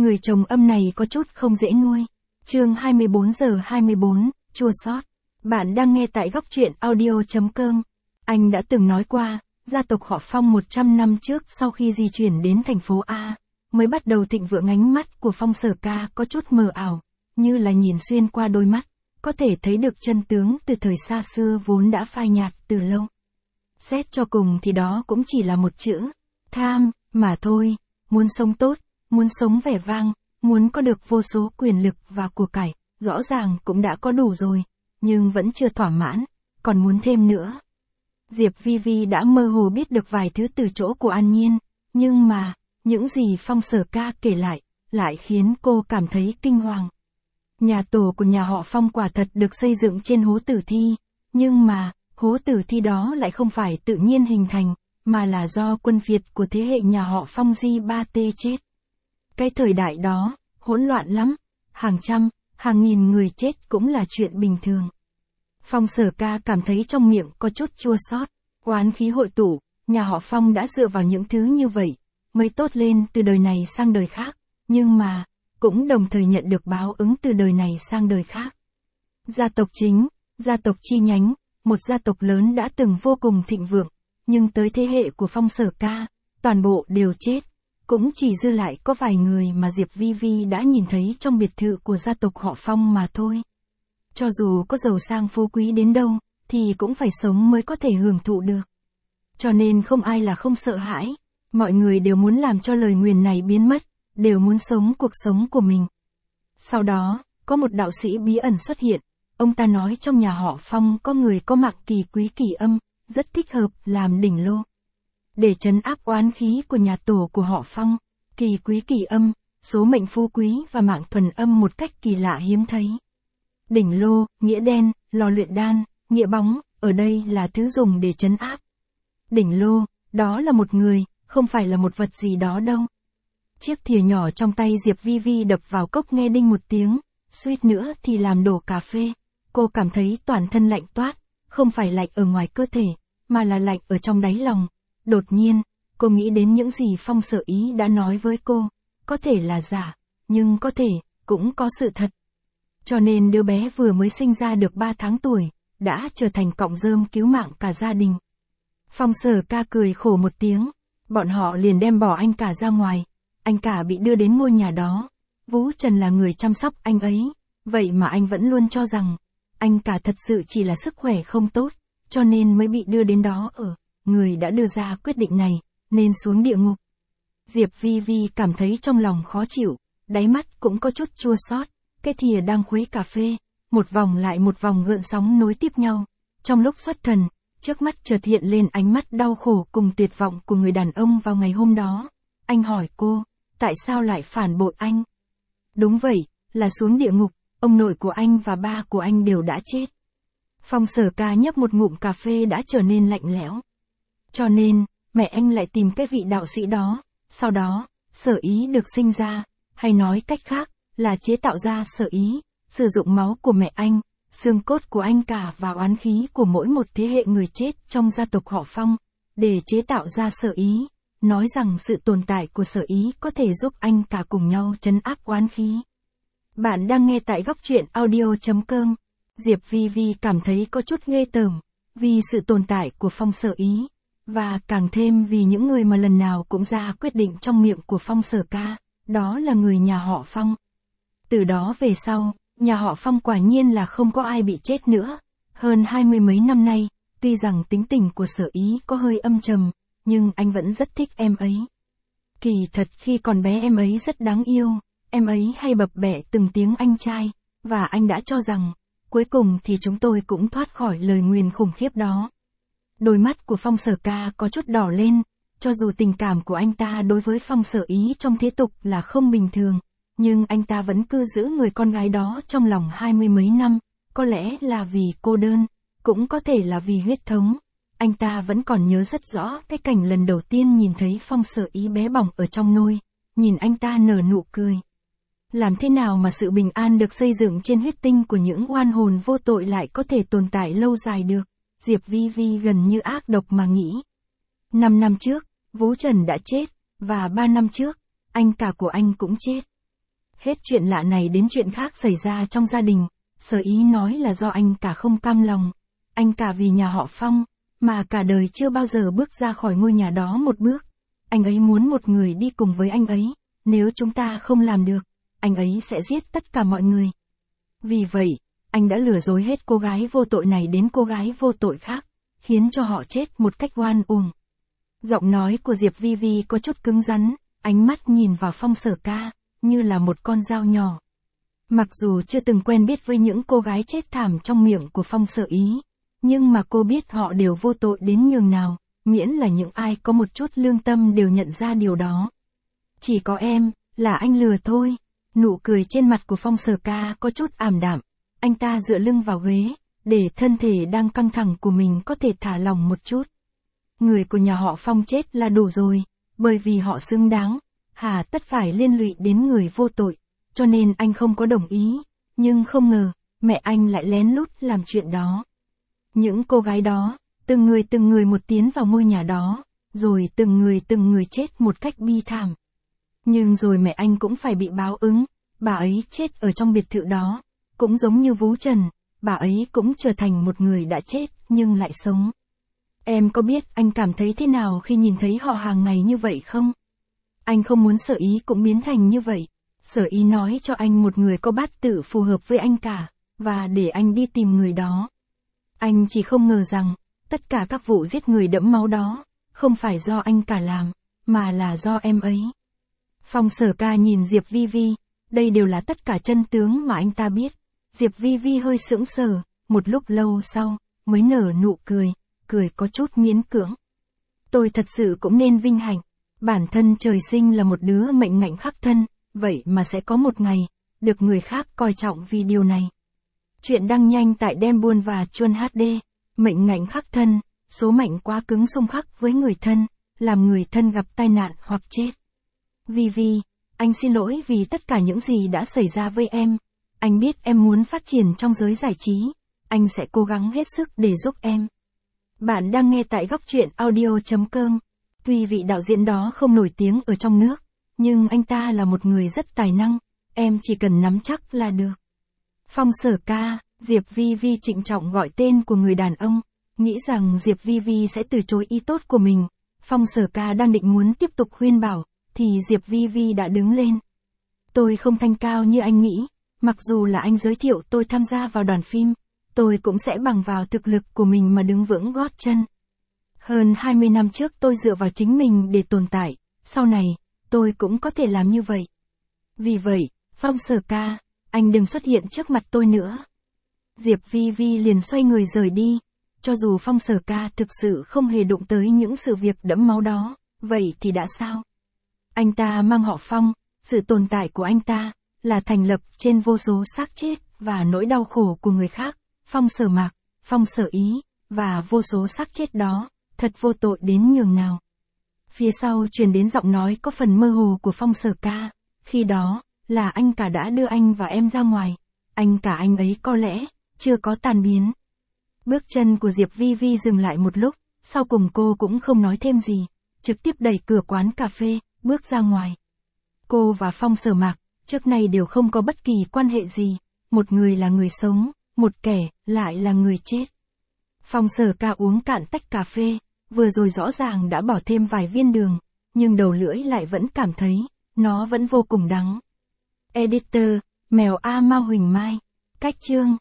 Người chồng âm này có chút không dễ nuôi. Chương 24:24, chua xót. Bạn đang nghe tại góc truyện audio.com. Anh đã từng nói qua, gia tộc họ Phong 100 năm trước sau khi di chuyển đến thành phố A, mới bắt đầu thịnh vượng. Ánh mắt của Phong Sở Ca có chút mờ ảo, như là nhìn xuyên qua đôi mắt, có thể thấy được chân tướng từ thời xa xưa vốn đã phai nhạt từ lâu. Xét cho cùng thì đó cũng chỉ là một chữ, tham, mà thôi. Muốn sống tốt, muốn sống vẻ vang, muốn có được vô số quyền lực và của cải, rõ ràng cũng đã có đủ rồi, nhưng vẫn chưa thỏa mãn, còn muốn thêm nữa. Diệp Vi Vi đã mơ hồ biết được vài thứ từ chỗ của An Nhiên, nhưng mà, những gì Phong Sở Ca kể lại khiến cô cảm thấy kinh hoàng. Nhà tổ của nhà họ Phong quả thật được xây dựng trên hố tử thi, nhưng mà, hố tử thi đó lại không phải tự nhiên hình thành, mà là do quân Việt của thế hệ nhà họ Phong Di Ba Tê chết. Cái thời đại đó, hỗn loạn lắm, hàng trăm, hàng nghìn người chết cũng là chuyện bình thường. Phong Sở Ca cảm thấy trong miệng có chút chua xót, oán khí hội tụ, nhà họ Phong đã dựa vào những thứ như vậy, mới tốt lên từ đời này sang đời khác, nhưng mà, cũng đồng thời nhận được báo ứng từ đời này sang đời khác. Gia tộc chính, gia tộc chi nhánh, một gia tộc lớn đã từng vô cùng thịnh vượng, nhưng tới thế hệ của Phong Sở Ca, toàn bộ đều chết, cũng chỉ dư lại có vài người mà Diệp Vi Vi đã nhìn thấy trong biệt thự của gia tộc họ Phong mà thôi. Cho dù có giàu sang phú quý đến đâu, thì cũng phải sống mới có thể hưởng thụ được. Cho nên không ai là không sợ hãi, mọi người đều muốn làm cho lời nguyền này biến mất, đều muốn sống cuộc sống của mình. Sau đó, có một đạo sĩ bí ẩn xuất hiện, ông ta nói trong nhà họ Phong có người có mạng kỳ quý kỳ âm, rất thích hợp làm đỉnh lô. Để trấn áp oán khí của nhà tổ của họ Phong, kỳ quý kỳ âm, số mệnh phú quý và mạng thuần âm một cách kỳ lạ hiếm thấy. Đỉnh lô, nghĩa đen, lò luyện đan, nghĩa bóng, ở đây là thứ dùng để trấn áp. Đỉnh lô, đó là một người, không phải là một vật gì đó đâu. Chiếc thìa nhỏ trong tay Diệp Vi Vi đập vào cốc nghe đinh một tiếng, suýt nữa thì làm đổ cà phê. Cô cảm thấy toàn thân lạnh toát, không phải lạnh ở ngoài cơ thể, mà là lạnh ở trong đáy lòng. Đột nhiên, cô nghĩ đến những gì Phong Sở Ý đã nói với cô, có thể là giả, nhưng có thể, cũng có sự thật. Cho nên đứa bé vừa mới sinh ra được 3 tháng tuổi, đã trở thành cọng rơm cứu mạng cả gia đình. Phong Sở Ca cười khổ một tiếng, bọn họ liền đem bỏ anh cả ra ngoài, anh cả bị đưa đến ngôi nhà đó, Vũ Trần là người chăm sóc anh ấy, vậy mà anh vẫn luôn cho rằng, anh cả thật sự chỉ là sức khỏe không tốt, cho nên mới bị đưa đến đó ở. Người đã đưa ra quyết định này, nên xuống địa ngục. Diệp Vi Vi cảm thấy trong lòng khó chịu, đáy mắt cũng có chút chua xót. Cái thìa đang khuấy cà phê, một vòng lại một vòng gợn sóng nối tiếp nhau. Trong lúc xuất thần, trước mắt chợt hiện lên ánh mắt đau khổ cùng tuyệt vọng của người đàn ông vào ngày hôm đó. Anh hỏi cô, tại sao lại phản bội anh? Đúng vậy, là xuống địa ngục, ông nội của anh và ba của anh đều đã chết. Phong Sở Ca nhấp một ngụm cà phê đã trở nên lạnh lẽo. Cho nên, mẹ anh lại tìm cái vị đạo sĩ đó, sau đó, Sở Ý được sinh ra, hay nói cách khác, là chế tạo ra Sở Ý, sử dụng máu của mẹ anh, xương cốt của anh cả và oán khí của mỗi một thế hệ người chết trong gia tộc họ Phong, để chế tạo ra Sở Ý, nói rằng sự tồn tại của Sở Ý có thể giúp anh cả cùng nhau trấn áp oán khí. Bạn đang nghe tại góc truyện audio.com. Diệp Vi Vi cảm thấy có chút ghê tởm, vì sự tồn tại của Phong Sở Ý, và càng thêm vì những người mà lần nào cũng ra quyết định trong miệng của Phong Sở Ca, đó là người nhà họ Phong. Từ đó về sau, nhà họ Phong quả nhiên là không có ai bị chết nữa. Hơn 20 mấy năm nay, tuy rằng tính tình của Sở Ý có hơi âm trầm, nhưng anh vẫn rất thích em ấy. Kỳ thật khi còn bé em ấy rất đáng yêu, em ấy hay bập bẹ từng tiếng anh trai, và anh đã cho rằng, cuối cùng thì chúng tôi cũng thoát khỏi lời nguyền khủng khiếp đó. Đôi mắt của Phong Sở Ca có chút đỏ lên, cho dù tình cảm của anh ta đối với Phong Sở Ý trong thế tục là không bình thường, nhưng anh ta vẫn cứ giữ người con gái đó trong lòng 20 mấy năm, có lẽ là vì cô đơn, cũng có thể là vì huyết thống. Anh ta vẫn còn nhớ rất rõ cái cảnh lần đầu tiên nhìn thấy Phong Sở Ý bé bỏng ở trong nôi, nhìn anh ta nở nụ cười. Làm thế nào mà sự bình an được xây dựng trên huyết tinh của những oan hồn vô tội lại có thể tồn tại lâu dài được? Diệp Vi Vi gần như ác độc mà nghĩ. 5 năm trước, Vũ Trần đã chết, và 3 năm trước, anh cả của anh cũng chết. Hết chuyện lạ này đến chuyện khác xảy ra trong gia đình, Sở Ý nói là do anh cả không cam lòng. Anh cả vì nhà họ Phong, mà cả đời chưa bao giờ bước ra khỏi ngôi nhà đó một bước. Anh ấy muốn một người đi cùng với anh ấy, nếu chúng ta không làm được, anh ấy sẽ giết tất cả mọi người. Vì vậy, anh đã lừa dối hết cô gái vô tội này đến cô gái vô tội khác, khiến cho họ chết một cách oan uổng. Giọng nói của Diệp Vi Vi có chút cứng rắn, ánh mắt nhìn vào Phong Sở Ca, như là một con dao nhỏ. Mặc dù chưa từng quen biết với những cô gái chết thảm trong miệng của Phong Sở Ý, nhưng mà cô biết họ đều vô tội đến nhường nào, miễn là những ai có một chút lương tâm đều nhận ra điều đó. Chỉ có em, là anh lừa thôi. Nụ cười trên mặt của Phong Sở Ca có chút ảm đạm, anh ta dựa lưng vào ghế, để thân thể đang căng thẳng của mình có thể thả lỏng một chút. Người của nhà họ Phong chết là đủ rồi, bởi vì họ xứng đáng, hà tất phải liên lụy đến người vô tội, cho nên anh không có đồng ý, nhưng không ngờ, mẹ anh lại lén lút làm chuyện đó. Những cô gái đó, từng người một tiến vào ngôi nhà đó, rồi từng người chết một cách bi thảm. Nhưng rồi mẹ anh cũng phải bị báo ứng, bà ấy chết ở trong biệt thự đó, cũng giống như Vú Trần, bà ấy cũng trở thành một người đã chết nhưng lại sống. Em có biết anh cảm thấy thế nào khi nhìn thấy họ hàng ngày như vậy không? Anh không muốn Sở Ý cũng biến thành như vậy. Sở Ý nói cho anh một người có bát tự phù hợp với anh cả, và để anh đi tìm người đó. Anh chỉ không ngờ rằng, tất cả các vụ giết người đẫm máu đó, không phải do anh cả làm, mà là do em ấy. Phong Sở Ca nhìn Diệp Vi Vi, đây đều là tất cả chân tướng mà anh ta biết. Diệp Vi Vi hơi sững sờ, một lúc lâu sau, mới nở nụ cười, cười có chút miễn cưỡng. Tôi thật sự cũng nên vinh hạnh, bản thân trời sinh là một đứa mệnh ngạnh khắc thân, vậy mà sẽ có một ngày, được người khác coi trọng vì điều này. Chuyện đăng nhanh tại Đem Buôn và Chuân HD, mệnh ngạnh khắc thân, số mệnh quá cứng xung khắc với người thân, làm người thân gặp tai nạn hoặc chết. Vi Vi, anh xin lỗi vì tất cả những gì đã xảy ra với em. Anh biết em muốn phát triển trong giới giải trí, anh sẽ cố gắng hết sức để giúp em. Bạn đang nghe tại Góc Truyện Audio.com. Tuy vị đạo diễn đó không nổi tiếng ở trong nước, nhưng anh ta là một người rất tài năng, em chỉ cần nắm chắc là được. Phong Sở Ca, Diệp Vi Vi trịnh trọng gọi tên của người đàn ông, nghĩ rằng Diệp Vi Vi sẽ từ chối ý tốt của mình. Phong Sở Ca đang định muốn tiếp tục khuyên bảo, thì Diệp Vi Vi đã đứng lên. Tôi không thanh cao như anh nghĩ, mặc dù là anh giới thiệu tôi tham gia vào đoàn phim, tôi cũng sẽ bằng vào thực lực của mình mà đứng vững gót chân. Hơn 20 năm trước tôi dựa vào chính mình để tồn tại, sau này, tôi cũng có thể làm như vậy. Vì vậy, Phong Sở Ca, anh đừng xuất hiện trước mặt tôi nữa. Diệp Vi Vi liền xoay người rời đi, cho dù Phong Sở Ca thực sự không hề đụng tới những sự việc đẫm máu đó, vậy thì đã sao? Anh ta mang họ Phong, sự tồn tại của anh ta, là thành lập trên vô số xác chết, và nỗi đau khổ của người khác, Phong Sở Mạc, Phong Sở Ý, và vô số xác chết đó, thật vô tội đến nhường nào. Phía sau truyền đến giọng nói có phần mơ hồ của Phong Sở Ca, khi đó, là anh cả đã đưa anh và em ra ngoài, anh cả anh ấy có lẽ, chưa có tan biến. Bước chân của Diệp Vi Vi dừng lại một lúc, sau cùng cô cũng không nói thêm gì, trực tiếp đẩy cửa quán cà phê, bước ra ngoài. Cô và Phong Sở Mạc, trước nay đều không có bất kỳ quan hệ gì, một người là người sống, một kẻ, lại là người chết. Phong Sở Ca uống cạn tách cà phê, vừa rồi rõ ràng đã bỏ thêm vài viên đường, nhưng đầu lưỡi lại vẫn cảm thấy, nó vẫn vô cùng đắng. Editor, Mèo A Mao Huỳnh Mai, cách chương.